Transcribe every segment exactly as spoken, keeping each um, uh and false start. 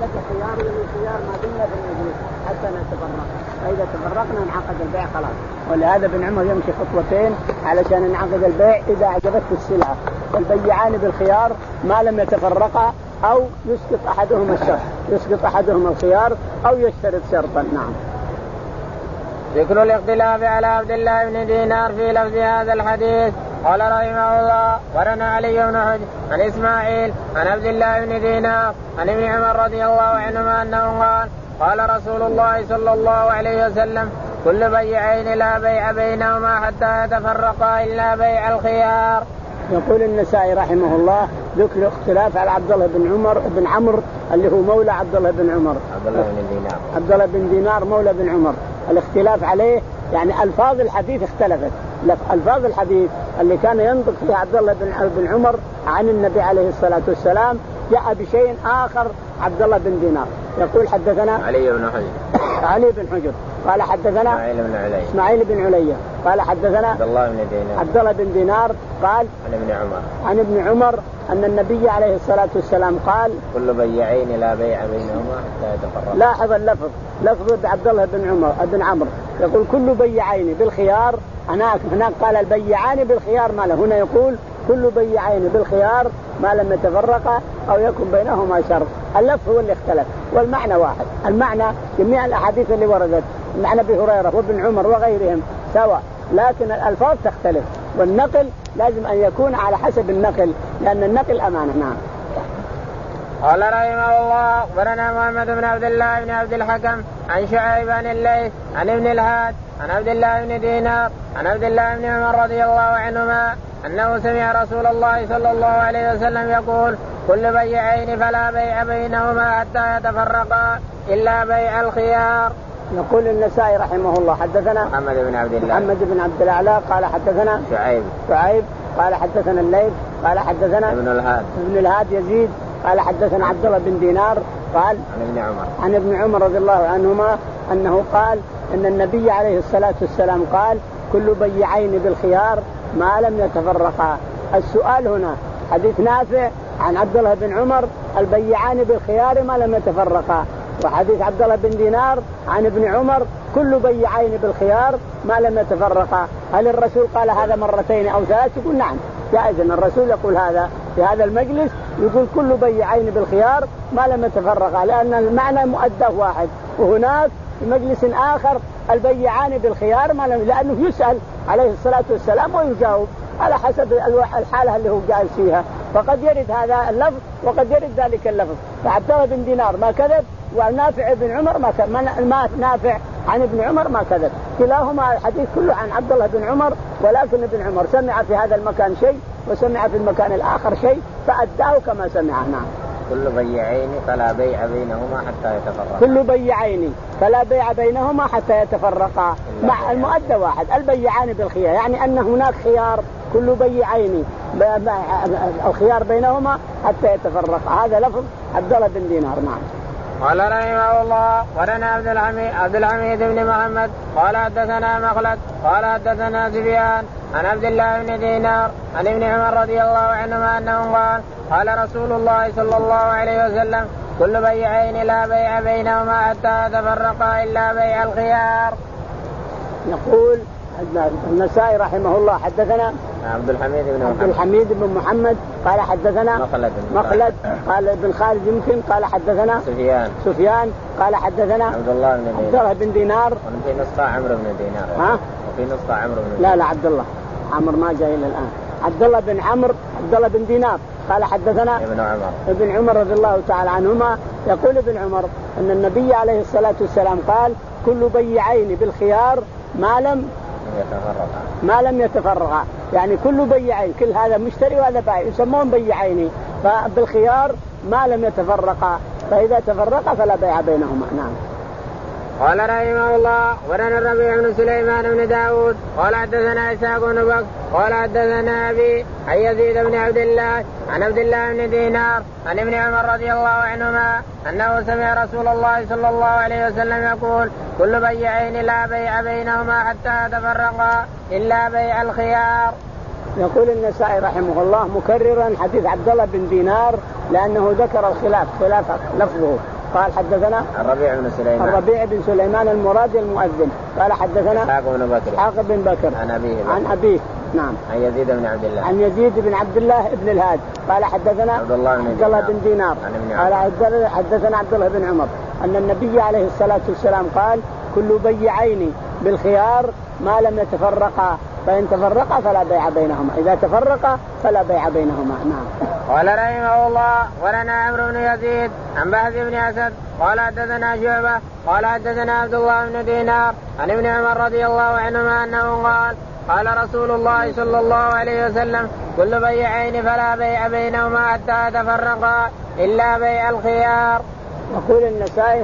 خيار للخيار ما دمنا في المجلس حتى نتفرق، فإذا تفرقنا انعقد البيع خلاص. ولهذا ابن عمر يمشي خطوتين علشان ينعقد البيع إذا عجبته السلعة، والبيعان بالخيار ما لم يتفرقا أو يسقط أحدهما الشرط، يسقط أحدهما الخيار أو يشترط شرطا. نعم. ذكر الاختلاف على عبد الله بن دينار في لفظ هذا الحديث. قال رحمه الله ورنا علي بن حجر عن إسماعيل عن عبد الله بن دينار عن ابن عمر رضي الله عنهما أنه قال قال رسول الله صلى الله عليه وسلم كل بيعين لا بيع بينهما حتى يتفرقا إلا بيع الخيار. يقول النسائي رحمه الله ذكر اختلاف على عبد الله بن عمر بن عمرو اللي هو مولى عبد الله بن عمر، عبد الله بن دينار عبد الله بن دينار مولى بن عمر. الاختلاف عليه يعني ألفاظ الحديث اختلفت. ألفاظ الحديث اللي كان ينطق فيها عبد الله بن عمر عن النبي عليه الصلاة والسلام جاء بشيء آخر عبد الله بن دينار. يقول حدثنا علي بن حجر علي بن حجر قال حدثنا إسماعيل بن علي إسماعيل بن علي قال حدثنا عبد الله بن دينار عبد الله بن دينار قال عن ابن عمر عن ابن عمر أن النبي عليه الصلاة والسلام قال كل بيعين لا بيع بينهما حتى يتفرقا. لاحظ اللفظ لفظ عبد الله بن عمر بن عمرو يقول كل بيعين بالخيار. هناك هناك قال البيعان بالخيار ما له، هنا يقول كل بيعين بالخيار ما لم يتفرقا أو يكن بينهما شرط. اللفظ هو اللي اختلف والمعنى واحد. المعنى جميع الأحاديث اللي وردت عن أبي هريرة وابن عمر وغيرهم سواء، لكن الألفاظ تختلف والنقل لازم أن يكون على حسب النقل لأن النقل أمانة. نعم. قال رحمه الله أخبرنا محمد بن عبد الله بن عبد الحكم عن شعيب عن الليث عن ابن الهاد عن عبد الله بن دينار عن عبد الله بن عمر رضي الله عنهما أنه سمع رسول الله صلى الله عليه وسلم يقول كل بيعين فلا بيع بينهما حتى يتفرقا إلا بيع الخيار. يقول النسائي رحمه الله حدثنا محمد بن عبد الله محمد بن عبد الأعلى قال حدثنا شعيب شعيب قال حدثنا الليث قال حدثنا ابن الهاد ابن الهاد يزيد قال حدثنا عبد الله بن دينار قال عن ابن عمر عن ابن عمر رضي الله عنهما أنه قال أن النبي عليه الصلاة والسلام قال كل بيعين بالخيار ما لم يتفرقا. السؤال هنا حديث نافع عن عبد الله بن عمر البيعان بالخيار ما لم يتفرقا، وحديث عبد الله بن دينار عن ابن عمر كل بيعين بالخيار ما لم يتفرقا. هل الرسول قال هذا مرتين أو ثلاث؟ يقول نعم جائز أن الرسول يقول هذا في هذا المجلس، يقول كل بيعين بالخيار ما لم يتفرقا لأن المعنى مؤدى واحد، وهناك في مجلس آخر البيعان بالخيار ما لم، لأنه يسأل عليه الصلاة والسلام ويجاوب على حسب الحالة اللي هو جالس فيها، فقد يرد هذا اللفظ وقد يرد ذلك اللفظ. فعبد الله بن دينار ما كذب ونافع بن عمر ما كذب، ما نافع عن ابن عمر ما كذب، كلاهما الحديث كله عن عبد الله بن عمر، ولكن ابن عمر سمع في هذا المكان شيء وسمع في المكان الآخر شيء فأداه كما سمعه. نعم. كل بيعين فلا بيع بينهما حتى يتفرقا كل بيعين فلا بيع بينهما حتى يتفرقا مع المؤدى واحد البيعان بالخيار، يعني أن هناك خيار كل بيعين الخيار بينهما حتى يتفرقا. هذا لفظ عبد الله بن دينار. نعم. قال رحمه الله ورنا عبد الحميد عبد الحميد بن محمد قال حدثنا مخلد قال حدثنا سفيان عن عبد الله بن دينار عن ابن عمر رضي الله عنهما أنه قال قال رسول الله صلى الله عليه وسلم كل بيعين لا بيع بينهما حتى يتفرقا إلا بيع الخيار. يقول النسائي رحمه الله حدثنا عبد الحميد بن محمد عبد الحميد بن محمد قال حدثنا مخلد مخلد قال ابن خالد يمكن قال حدثنا سفيان سفيان قال حدثنا عبد الله بن دينار عبد الله بن دينار وفي نسخة عمرو بن دينار ها وفي نسخة عمرو بن لا لا عبد الله عمرو ما جاء إلى الآن. عبد الله بن عمرو عبد الله بن دينار قال حدثنا ابن عمر ابن عمر رضي الله تعالى عنهما يقول ابن عمر أن النبي عليه الصلاة والسلام قال كل بيعين بالخيار ما لم يتفرقا ما لم يتفرقا، يعني كل بيعين كل هذا مشتري وهذا بائع يسمون بيعين فبالخيار ما لم يتفرقا، فإذا تفرقا فلا بيع بينهما. نعم. قال رحمه الله ورنا الربيع بن سليمان بن داود قال حدثنا إسحاق بن بكر قال حدثنا أبي عن يزيد بن عبد الله عن عبد الله بن دينار عن ابن عمر رضي الله عنهما أنه سمع رسول الله صلى الله عليه وسلم يقول كل بيعين لا بيع بينهما حتى يتفرقا إلا بيع الخيار. يقول النسائي رحمه الله مكررا حديث عبد الله بن دينار لأنه ذكر الخلاف خلاف لفظه، قال حدثنا الربيع بن سليمان الربيع بن سليمان المرادي المؤذن قال حدثنا إسحاق بن بكر إسحاق بن بكر عن أبيه عن أبيه نعم عن يزيد بن عبد الله عن يزيد بن عبد الله بن الهاد قال حدثنا عبد الله بن, عبد الله بن دينار قال حدثنا عبد الله بن عمر أن النبي عليه الصلاة والسلام قال كل بيعين بالخيار ما لم يتفرقا فإن تفرقا فلا بيع بينهما إذا تفرقا فلا بيع بينهما. نعم. قال رحمه الله ولنا عمرو بن يزيد عن بهز بن أسد قال حدثنا شعبة قال حدثنا عبد الله بن دينار عن ابن عمر رضي الله عنهما أنه قال قال رسول الله صلى الله عليه وسلم كل بيعين فلا بيع بينهما حتى يتفرقا إلا بيع الخيار. يقول النسائي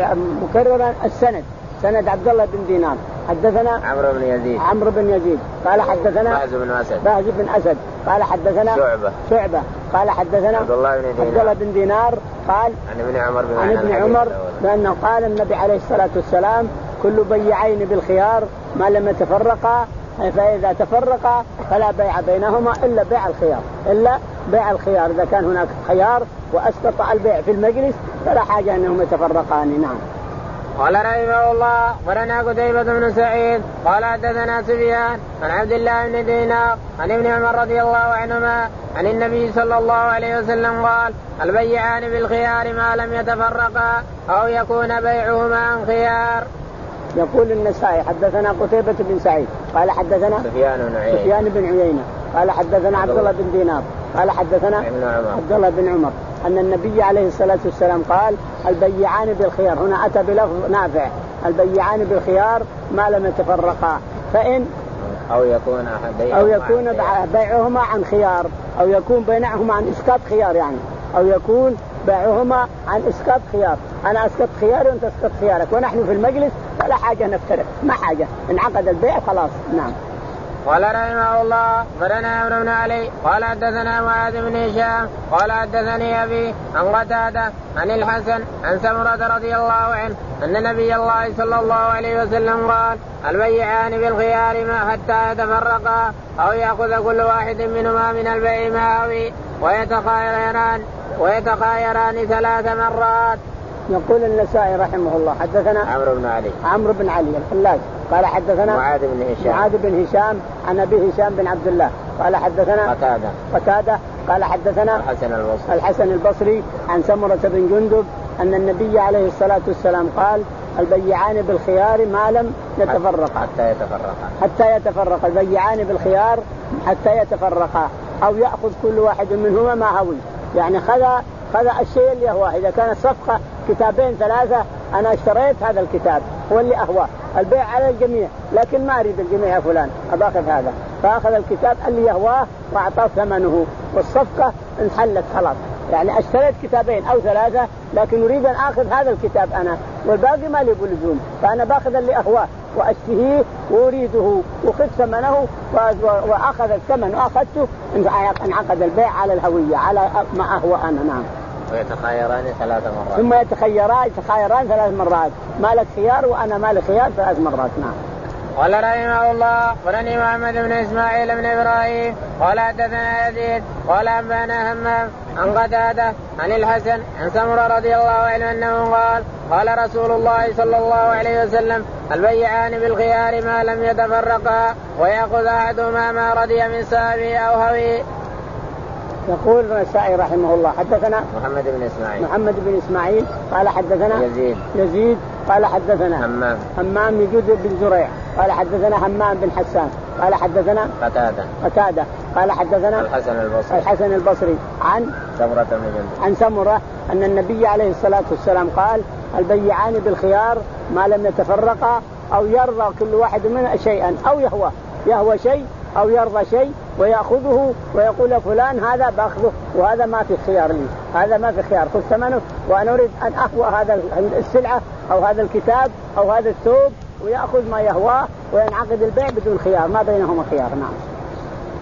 مكررا السند سند عبد الله بن دينار حدثنا عمرو بن يزيد عمرو بن يزيد قال حدثنا بهز بن أسد بهز بن أسد قال حدثنا شعبة شعبة قال حدثنا عبد الله بن دينار عبد الله بن دينار قال عن ابن عمر عن ابن عمر بأنه قال النبي عليه الصلاة والسلام كل بيعين بالخيار ما لم يتفرقا فإذا تفرقا فلا بيع بينهما إلا بيع الخيار إلا بيع الخيار إذا كان هناك خيار وأسقط البيع في المجلس فلا حاجة أنهم يتفرقان. نعم. قال رحمه الله ولنا قتيبة بن سعيد قال حدثنا سفيان عن عبد الله بن دينار عن ابن عمر رضي الله عنهما عن النبي صلى الله عليه وسلم قال البيعان بالخيار ما لم يتفرقا أو يكون بيعهما عن خيار. يقول النسائي حدثنا قتيبة بن سعيد قال حدثنا سفيان بن عيينة سفيان بن عيينة قال حدثنا عبد الله بن دينار قال حدثنا عبد الله بن عمر أن النبي عليه الصلاة والسلام قال البيعان بالخيار هنا أتى بلفظ نافع البيعان بالخيار ما لم يتفرقا فإن أو يكون أو يكون بيعهما عن خيار أو يكون بينهما عن إسقاط خيار يعني أو يكون بيعهما عن إسقاط خيار أنا أسقط خياري وأنت أسقط خيارك ونحن في المجلس فلا حاجة نفترق ما حاجة انعقد البيع خلاص. نعم. قال رحمه الله فلنا عمرو بن علي قال حدثنا معاذ بن هشام قال حدثني أبي عن قتادة عن الحسن عن سمرة رضي الله عنه أن نبي الله صلى الله عليه وسلم قال البيعان بالخيار ما حتى يتفرقا أو يأخذ كل واحد منهما من البيع ما هوي ويتخايران ويتخايران ثلاث مرات. يقول النسائي رحمه الله حدثنا عمرو بن علي عمرو بن علي الحلاج قال حدثنا معاذ بن هشام معاذ بن هشام عن أبي هشام بن عبد الله قال حدثنا قتادة قتادة قال حدثنا الحسن البصري الحسن البصري عن سمرة بن جندب أن النبي عليه الصلاة والسلام قال البيعان بالخيار ما لم يتفرقا حتى يتفرقا حتى يتفرقا البيعان بالخيار حتى يتفرقا أو يأخذ كل واحد منهما ما هوي يعني خذ خذ الشيء اللي هو إذا كانت صفقة كتابين ثلاثة أنا اشتريت هذا الكتاب هو اللي أهواه البيع على الجميع لكن ما أريد الجميع يا فلان أباخذ هذا فأخذ الكتاب اللي يهواه وأعطاه ثمنه والصفقة انحلت خلاص يعني اشتريت كتابين أو ثلاثة لكن أريد أن أخذ هذا الكتاب أنا والباقي ما لي بلزوم فأنا باخذ اللي أهواه وأشتهيه وأريده وخذ ثمنه وأخذ الثمن وأخذته انعقد البيع على الهوية على ما أهوى أنا. نعم. ويتخايران ثلاث مرات ثم يتخيران يتخايران ثلاث مرات مالك خيار وأنا مالك خيار ثلاث مرات. نعم. قال رحمه الله ولني محمد بن إسماعيل بن إبراهيم قال حدثنا يزيد قال أنبانا همام عن قتادة عن الحسن عن سمرة رضي الله عنه أنه قال قال رسول الله صلى الله عليه وسلم البيعان بالخيار ما لم يتفرقا ويأخذ أحدهما ما رضي من سابه أو هوي. يقول النسائي رحمه الله حدثنا محمد بن إسماعيل محمد بن إسماعيل قال حدثنا يزيد يزيد قال حدثنا همام همام يجوز بن زريع قال حدثنا همام بن حسان قال حدثنا قتادة قتادة قال حدثنا الحسن البصري الحسن البصري عن سمرة بن جندب عن سمرة أن النبي عليه الصلاة والسلام قال البيعان بالخيار ما لم يتفرقا أو يرضى كل واحد منه شيئا أو يهوى يهوى شيء أو يرضى شيء ويأخذه ويقول فلان هذا بأخذه وهذا ما في خيار لي هذا ما في خيار خذ ثمنه وأنا أريد أن أهوى هذا السلعة أو هذا الكتاب أو هذا الثوب ويأخذ ما يهواه وينعقد البيع بدون خيار ما بينهما خيار. نعم.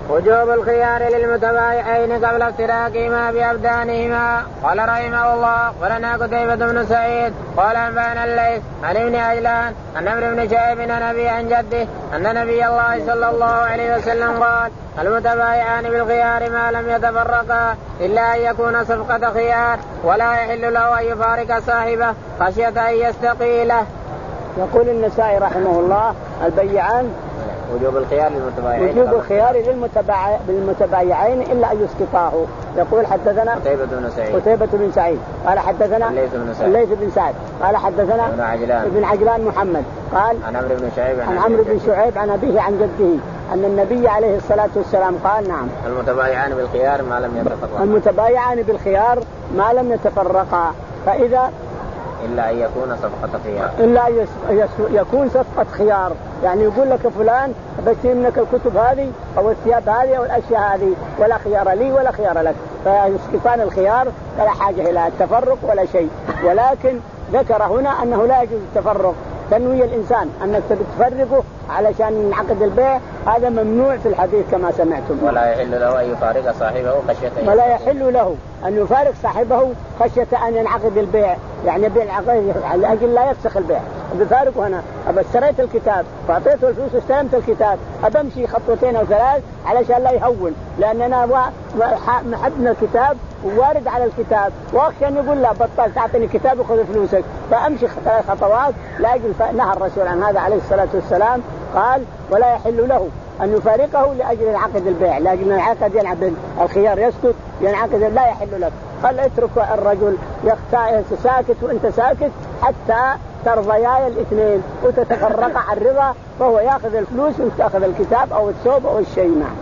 وجوب الخيار للمتبايعين قبل افتراقهما بأبدانهما. قال رحمه الله ولنا قتيبة بن سعيد قال أنبأنا الليث عن ابن عجلان عن عمرو بن شعيب عن أبي عن جده أن نبي الله صلى الله عليه وسلم قال المتبايعان بالخيار ما لم يتفرقا إلا أن يكون صفقة خيار ولا يحل له أن يفارق صاحبه خشية أن يستقيله. يقول النسائي رحمه الله البيعان وجوب الخيار للمتبايعين وجوب الخيار للمتبايعين إلا أن يسقطاه. يقول حدثنا قتيبة بن سعيد قتيبة بن سعيد قال حدثنا الليث بن سعد الليث بن سعد قال حدثنا ابن عجلان ابن عجلان محمد قال عن عمرو بن شعيب عن عمرو بن شعيب عن أبيه عن جده أن النبي عليه الصلاة والسلام قال نعم المتبايعان بالخيار ما لم يتفرقا المتبايعان بالخيار ما لم يتفرقا فإذا إلا أن يكون صفقة خيار إلا يس... يس... يكون صفقة خيار يعني يقول لك فلان بشتري منك الكتب هذه أو الثياب هذه أو الأشياء هذه ولا خيار لي ولا خيار لك فيسقطان الخيار ولا حاجة إلى التفرق ولا شيء. ولكن ذكر هنا أنه لا يجوز التفرق تنوي الإنسان أنك تفرقه علشان ينعقد البيع هذا ممنوع في الحديث كما سمعتم. ولا يحل له أن يفارق صاحبه خشية ولا يحل له أن يفارق صاحبه خشية أن ينعقد البيع يعني بيع على أجل لا يفسخ البيع بفارقه. هنا أبى اشتريت الكتاب فأعطيته الفلوس واستلمت الكتاب أبمشي خطوتين أو ثلاث علشان لا يهون لأننا محبنا الكتاب ووارد على الكتاب وأخشى أن يقول لا بطل تعطيني كتاب وخذ فلوسك فأمشي ثلاث خطوات لا يجل. نهى الرسول عن هذا عليه الصلاة والسلام قال ولا يحل له أن يفارقه لأجل ينعقد البيع لأجل ينعقد ينعقد الخيار يسكت ينعقد لا يحل لك. قال اترك الرجل ساكت وانت ساكت حتى ترضيا الاثنين وتتفرق عن الرضا فهو ياخذ الفلوس وتاخذ الكتاب او الثوب او الشيء. نعم.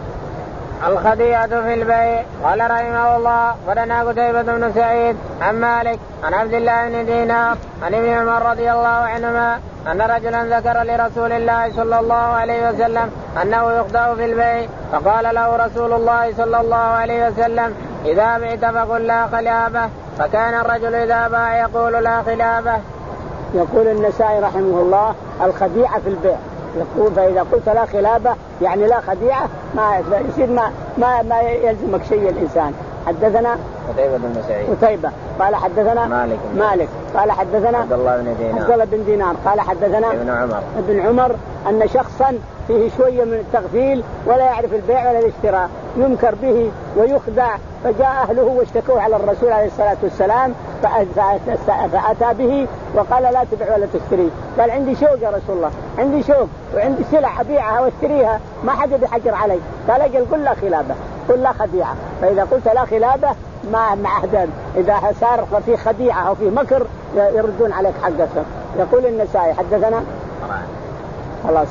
الخديعة في البيع. قال رحمه الله ولنا قتيبة بن سعيد عن مالك عن عبد الله بن دينار عن ابن عمر رضي الله عنهما أن رجلا ذكر لرسول الله صلى الله عليه وسلم أنه يخدع في البيع فقال له رسول الله صلى الله عليه وسلم إذا بعت فقل لا خلابة فكان الرجل إذا باع يقول لا خلابة. يقول النسائي رحمه الله الخديعة في البيع. يقول فإذا قلت لا خلابة يعني لا خديعة ما يصير ما ما ما يلزمك شيء الإنسان. حدثنا قتيبة بن سعيد قتيبة قال حدثنا مالك مالك قال حدثنا عبد الله بن دينار عبد الله بن دينار قال حدثنا ابن عمر ابن عمر أن شخصا فيه شوية من التغفيل ولا يعرف البيع ولا الاشتراء ينكر به ويخدع فجاء أهله واشتكوه على الرسول عليه الصلاة والسلام فأتى به وقال لا تبيع ولا تشتري. قال عندي شوق يا رسول الله عندي شوق وعندي سلع أبيعها واشتريها ما حد بيحجر علي. قال أجل قل لا خلابة قل لا خديعة. فإذا قلت لا خلابة ما معهدان إذا صار في خديعة أو في مكر يردون عليك حقك. يقول النسائي حدثنا خلاص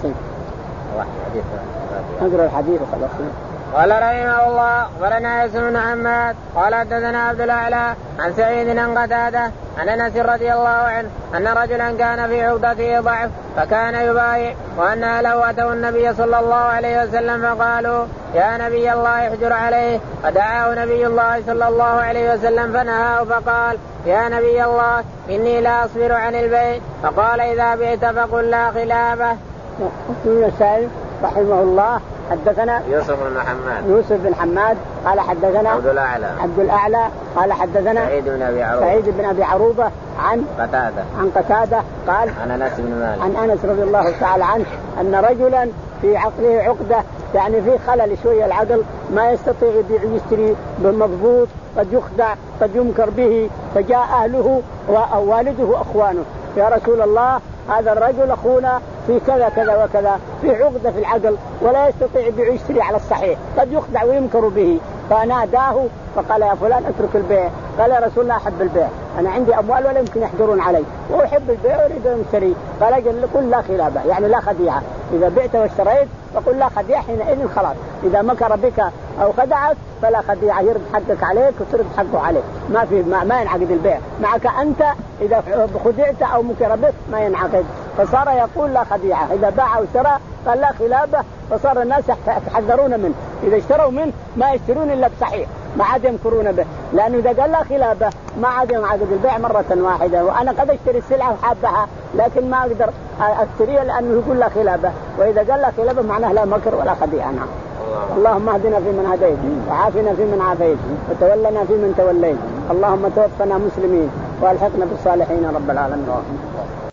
نقرأ الحديث وخلاص. قال رحمه الله ولنا يوسف بن حماد قال حدثنا عبد الأعلى عن سعيد عن قتادة عن أنس رضي الله عنه أن رجلا كان في عقدته ضعف فكان يبايع وأن أهله أتوا النبي صلى الله عليه وسلم فقالوا يا نبي الله احجر عليه فدعاه نبي الله صلى الله عليه وسلم فنهاه فقال يا نبي الله إني لا أصبر عن البيع فقال إذا بعت فقل لا خلابة. النسائي رحمه الله حدثنا يوسف بن حماد يوسف بن حماد قال حدثنا عبد الأعلى عبد الأعلى قال حدثنا سعيد بن أبي عروبة سعيد بن أبي عروبة عن قتادة عن قتادة قال عن أنس بن مالك عن أنس رضي الله تعالى عنه أن رجلا في عقله عقدة يعني في خلل شوية العقل ما يستطيع يبيع ويشتري بالمضبوط قد يخدع قد ينكر به فجاء أهله ووالده وأخوانه يا رسول الله هذا الرجل أخونا في كذا كذا وكذا في عقدة في العقل ولا يستطيع يبيع ويشتري على الصحيح قد يخدع وينكر به. فناداه فقال يا فلان اترك البيع. قال يا رسول الله أحب البيع أنا عندي أموال ولا يمكن يحضرون علي وأحب البيع وأريد أن أشتري. قال قل لا خلابة يعني لا خديعة إذا بعت واشتريت فقل لا خديعة حينئذ خلاص إذا مكر بك أو خدعك فلا خديعة يرد حقك عليك وترد حقه عليك ما في ما, ما ينعقد البيع معك أنت إذا خدعت أو مكر بك ما ينعقد. فصار يقول لا خديعة إذا باع واشترى قال لا خلابة فصار الناس يتحذرون منه إذا اشتروا منه ما يشترون إلا بصحيح ما عاد يمكرون به لأنه إذا قال لا خلابة ما عاد ينعقد البيع مرة واحدة. وأنا قد اشتري السلعة وحابها لكن ما أقدر أشتريها لأنه يقول لا خلابة وإذا قال لا خلابة معناه لا مكر ولا خديعة. نعم. اللهم اهدنا فيمن هديت وعافنا فيمن عافيت وتولنا فيمن توليت اللهم توفنا مسلمين والحقنا بالصالحين رب العالمين.